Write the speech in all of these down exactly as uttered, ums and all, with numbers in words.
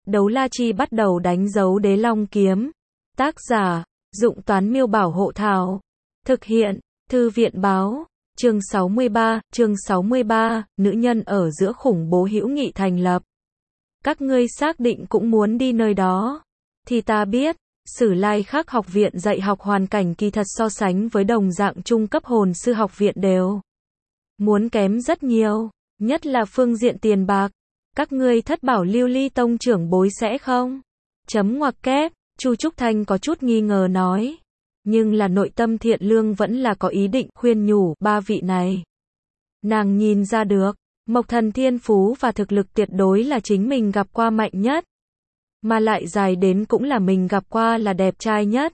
Đấu la chi bắt đầu đánh dấu đế long kiếm. Tác giả, Dụng Toán Miêu Bảo Hộ Thảo. Thực hiện, Thư viện Báo. Chương sáu mươi ba, chương sáu mươi ba, nữ nhân ở giữa khủng bố hữu nghị thành lập. Các ngươi xác định cũng muốn đi nơi đó. Thì ta biết, Sử Lai Khắc học viện dạy học hoàn cảnh kỳ thật so sánh với đồng dạng trung cấp hồn sư học viện đều muốn kém rất nhiều, nhất là phương diện tiền bạc. Các ngươi thất bảo lưu ly tông trưởng bối sẽ không? Chấm ngoặc kép, Chu Trúc Thanh có chút nghi ngờ nói. Nhưng là nội tâm thiện lương vẫn là có ý định khuyên nhủ ba vị này. Nàng nhìn ra được, Mộc Thần thiên phú và thực lực tuyệt đối là chính mình gặp qua mạnh nhất. Mà lại dài đến cũng là mình gặp qua là đẹp trai nhất.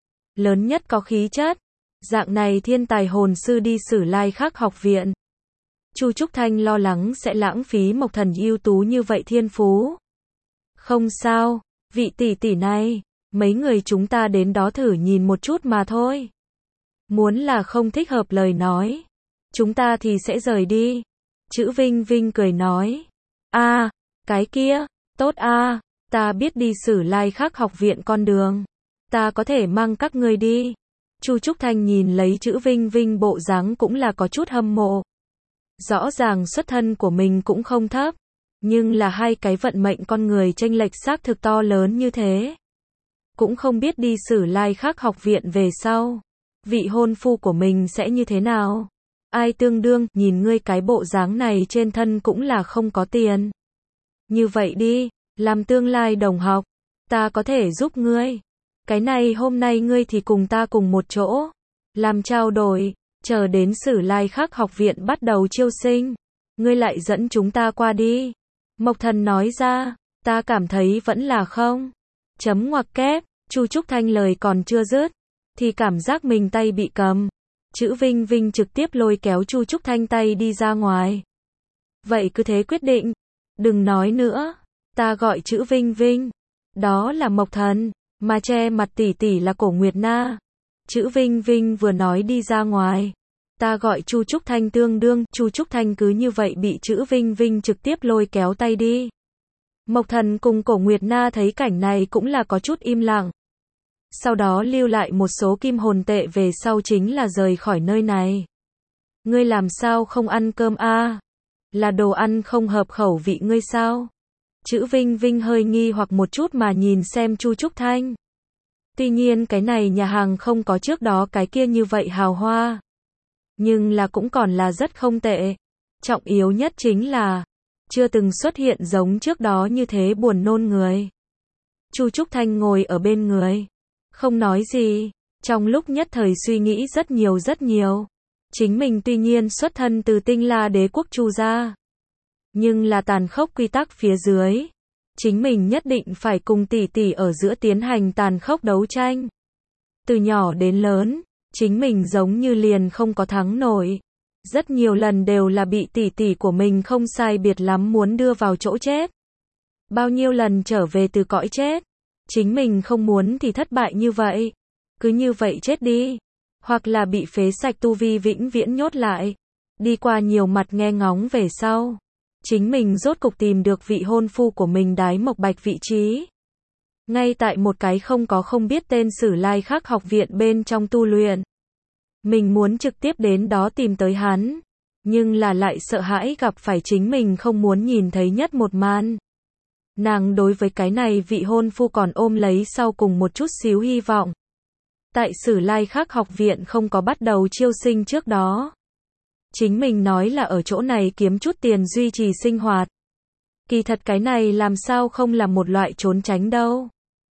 Lớn nhất có khí chất. Dạng này thiên tài hồn sư đi Sử Lai Khắc học viện. Chu Trúc Thanh lo lắng sẽ lãng phí Mộc Thần ưu tú như vậy thiên phú. Không sao, vị tỷ tỷ này, mấy người chúng ta đến đó thử nhìn một chút mà thôi. Muốn là không thích hợp lời nói, chúng ta thì sẽ rời đi. Chữ Vinh Vinh cười nói. A, à, cái kia, tốt a, à, ta biết đi Sử Lai Khắc học viện con đường. Ta có thể mang các ngươi đi. Chu Trúc Thanh nhìn lấy chữ Vinh Vinh bộ dáng cũng là có chút hâm mộ. Rõ ràng xuất thân của mình cũng không thấp, nhưng là hai cái vận mệnh con người chênh lệch xác thực to lớn như thế. Cũng không biết đi Sử Lai Khắc học viện về sau, vị hôn phu của mình sẽ như thế nào. Ai tương đương, nhìn ngươi cái bộ dáng này trên thân cũng là không có tiền. Như vậy đi, làm tương lai đồng học, ta có thể giúp ngươi. Cái này hôm nay ngươi thì cùng ta cùng một chỗ, làm trao đổi, chờ đến Sử Lai Khắc học viện bắt đầu chiêu sinh, ngươi lại dẫn chúng ta qua đi. Mộc Thần nói ra, ta cảm thấy vẫn là không. Chấm ngoặc kép, Chu Trúc Thanh lời còn chưa dứt, thì cảm giác mình tay bị cầm. Chữ Vinh Vinh trực tiếp lôi kéo Chu Trúc Thanh tay đi ra ngoài. Vậy cứ thế quyết định, đừng nói nữa, ta gọi chữ Vinh Vinh, đó là Mộc Thần, mà che mặt tỷ tỷ là Cổ Nguyệt Na. Chữ Vinh Vinh vừa nói đi ra ngoài, ta gọi Chu Trúc Thanh tương đương, Chu Trúc Thanh cứ như vậy bị chữ Vinh Vinh trực tiếp lôi kéo tay đi. Mộc Thần cùng Cổ Nguyệt Na thấy cảnh này cũng là có chút im lặng. Sau đó lưu lại một số kim hồn tệ về sau chính là rời khỏi nơi này. Ngươi làm sao không ăn cơm a? À? Là đồ ăn không hợp khẩu vị ngươi sao? Chữ Vinh Vinh hơi nghi hoặc một chút mà nhìn xem Chu Trúc Thanh. Tuy nhiên cái này nhà hàng không có trước đó cái kia như vậy hào hoa. Nhưng là cũng còn là rất không tệ. Trọng yếu nhất chính là chưa từng xuất hiện giống trước đó như thế buồn nôn người. Chu Trúc Thanh ngồi ở bên người, không nói gì, trong lúc nhất thời suy nghĩ rất nhiều rất nhiều. Chính mình tuy nhiên xuất thân từ Tinh La đế quốc Chu gia, nhưng là tàn khốc quy tắc phía dưới, chính mình nhất định phải cùng tỷ tỷ ở giữa tiến hành tàn khốc đấu tranh. Từ nhỏ đến lớn, chính mình giống như liền không có thắng nổi. Rất nhiều lần đều là bị tỷ tỷ của mình không sai biệt lắm muốn đưa vào chỗ chết. Bao nhiêu lần trở về từ cõi chết, chính mình không muốn thì thất bại như vậy. Cứ như vậy chết đi. Hoặc là bị phế sạch tu vi vĩnh viễn nhốt lại. Đi qua nhiều mặt nghe ngóng về sau, chính mình rốt cục tìm được vị hôn phu của mình Đái Mộc Bạch vị trí. Ngay tại một cái không có không biết tên Sử Lai Khắc học viện bên trong tu luyện. Mình muốn trực tiếp đến đó tìm tới hắn, nhưng là lại sợ hãi gặp phải chính mình không muốn nhìn thấy nhất một màn. Nàng đối với cái này vị hôn phu còn ôm lấy sau cùng một chút xíu hy vọng. Tại Sử Lai Khắc học viện không có bắt đầu chiêu sinh trước đó, chính mình nói là ở chỗ này kiếm chút tiền duy trì sinh hoạt. Kỳ thật cái này làm sao không là một loại trốn tránh đâu.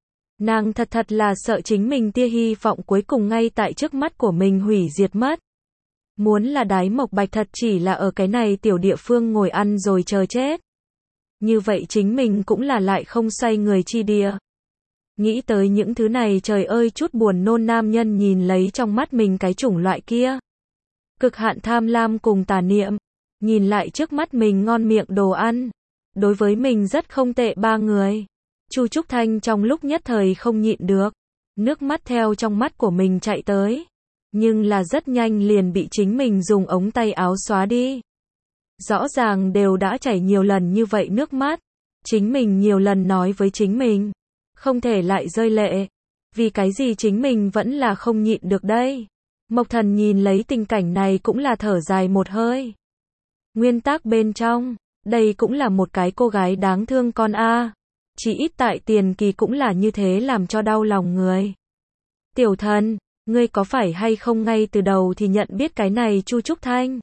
Nàng thật thật là sợ chính mình tia hy vọng cuối cùng ngay tại trước mắt của mình hủy diệt mất. Muốn là Đái Mộc Bạch thật chỉ là ở cái này tiểu địa phương ngồi ăn rồi chờ chết. Như vậy chính mình cũng là lại không xoay người chi địa. Nghĩ tới những thứ này trời ơi chút buồn nôn nam nhân nhìn lấy trong mắt mình cái chủng loại kia. Cực hạn tham lam cùng tà niệm, nhìn lại trước mắt mình ngon miệng đồ ăn. Đối với mình rất không tệ ba người. Chu Trúc Thanh trong lúc nhất thời không nhịn được, nước mắt theo trong mắt của mình chạy tới, nhưng là rất nhanh liền bị chính mình dùng ống tay áo xóa đi. Rõ ràng đều đã chảy nhiều lần như vậy nước mắt, Chính mình nhiều lần nói với chính mình, không thể lại rơi lệ. Vì cái gì chính mình vẫn là không nhịn được đây. Mộc Thần nhìn lấy tình cảnh này cũng là thở dài một hơi. Nguyên tắc bên trong, đây cũng là một cái cô gái đáng thương con a. Chỉ ít tại tiền kỳ cũng là như thế làm cho đau lòng người. Tiểu Thần, ngươi có phải hay không ngay từ đầu thì nhận biết cái này Chu Trúc Thanh?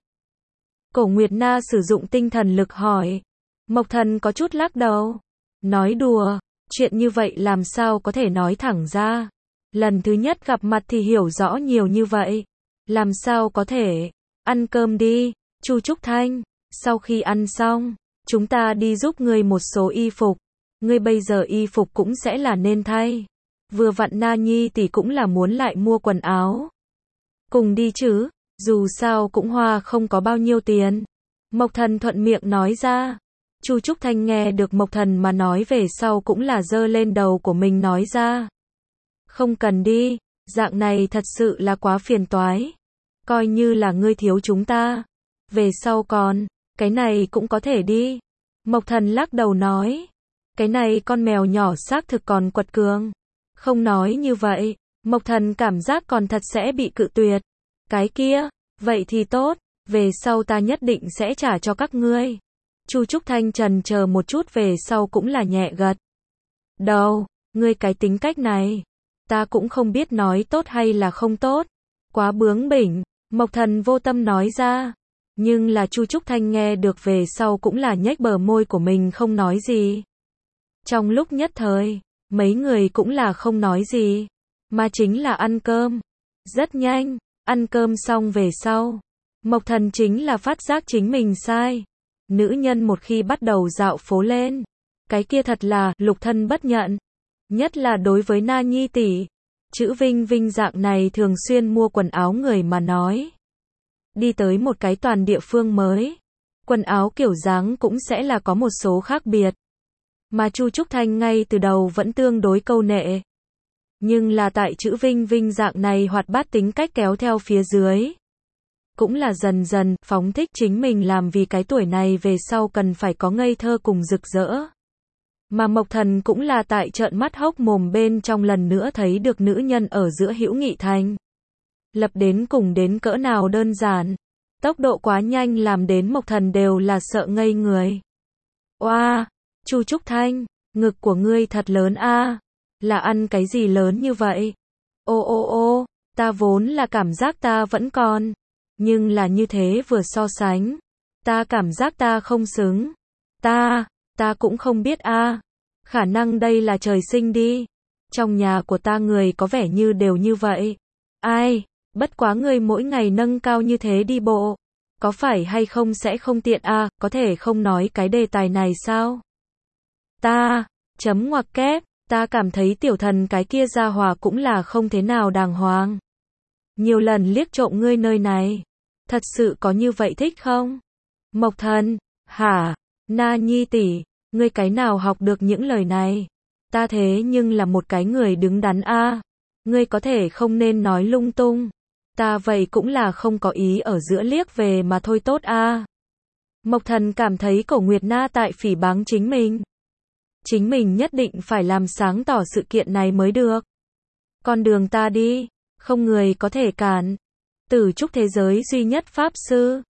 Cổ Nguyệt Na sử dụng tinh thần lực hỏi. Mộc Thần có chút lắc đầu. Nói đùa, chuyện như vậy làm sao có thể nói thẳng ra. Lần thứ nhất gặp mặt thì hiểu rõ nhiều như vậy. Làm sao có thể. Ăn cơm đi, Chu Trúc Thanh. Sau khi ăn xong, chúng ta đi giúp ngươi một số y phục. Ngươi bây giờ y phục cũng sẽ là nên thay. Vừa vặn Na Nhi tỷ cũng là muốn lại mua quần áo. Cùng đi chứ, dù sao cũng hoa không có bao nhiêu tiền. Mộc Thần thuận miệng nói ra. Chu Trúc Thanh nghe được Mộc Thần mà nói về sau cũng là giơ lên đầu của mình nói ra. Không cần đi, dạng này thật sự là quá phiền toái. Coi như là ngươi thiếu chúng ta. Về sau còn, cái này cũng có thể đi. Mộc Thần lắc đầu nói. Cái này con mèo nhỏ xác thực còn quật cường. Không nói như vậy, Mộc Thần cảm giác còn thật sẽ bị cự tuyệt. Cái kia, vậy thì tốt, về sau ta nhất định sẽ trả cho các ngươi. Chu Trúc Thanh trần chờ một chút về sau cũng là nhẹ gật. Đâu, ngươi cái tính cách này, ta cũng không biết nói tốt hay là không tốt. Quá bướng bỉnh, Mộc Thần vô tâm nói ra. Nhưng là Chu Trúc Thanh nghe được về sau cũng là nhếch bờ môi của mình không nói gì. Trong lúc nhất thời, mấy người cũng là không nói gì, mà chính là ăn cơm. Rất nhanh, ăn cơm xong về sau, Mộc Thần chính là phát giác chính mình sai. Nữ nhân một khi bắt đầu dạo phố lên, cái kia thật là lục thân bất nhận. Nhất là đối với Na Nhi tỷ, chữ Vinh Vinh dạng này thường xuyên mua quần áo người mà nói. Đi tới một cái toàn địa phương mới, quần áo kiểu dáng cũng sẽ là có một số khác biệt. Mà Chu Trúc Thanh ngay từ đầu vẫn tương đối câu nệ. Nhưng là tại chữ Vinh Vinh dạng này hoạt bát tính cách kéo theo phía dưới. Cũng là dần dần phóng thích chính mình làm vì cái tuổi này về sau cần phải có ngây thơ cùng rực rỡ. Mà Mộc Thần cũng là tại trợn mắt hốc mồm bên trong lần nữa thấy được nữ nhân ở giữa hữu nghị thành. Lập đến cùng đến cỡ nào đơn giản. Tốc độ quá nhanh làm đến Mộc Thần đều là sợ ngây người. Oa, Chu Trúc Thanh, ngực của ngươi thật lớn a, là ăn cái gì lớn như vậy? Ô ô ô, ta vốn là cảm giác ta vẫn còn, nhưng là như thế vừa so sánh, ta cảm giác ta không xứng. Ta, ta cũng không biết a, khả năng đây là trời sinh đi. Trong nhà của ta người có vẻ như đều như vậy. Ai, bất quá ngươi mỗi ngày nâng cao như thế đi bộ, có phải hay không sẽ không tiện a, có thể không nói cái đề tài này sao? Ta, chấm ngoặc kép, ta cảm thấy Tiểu Thần cái kia gia hòa cũng là không thế nào đàng hoàng. Nhiều lần liếc trộm ngươi nơi này, thật sự có như vậy thích không? Mộc Thần, hả? Na Nhi tỷ, ngươi cái nào học được những lời này? Ta thế nhưng là một cái người đứng đắn a, ngươi có thể không nên nói lung tung. Ta vậy cũng là không có ý ở giữa liếc về mà thôi tốt a. Mộc Thần cảm thấy Cổ Nguyệt Na tại phỉ báng chính mình. Chính mình nhất định phải làm sáng tỏ sự kiện này mới được. Con đường ta đi, không người có thể cản. Tử trúc thế giới duy nhất pháp sư,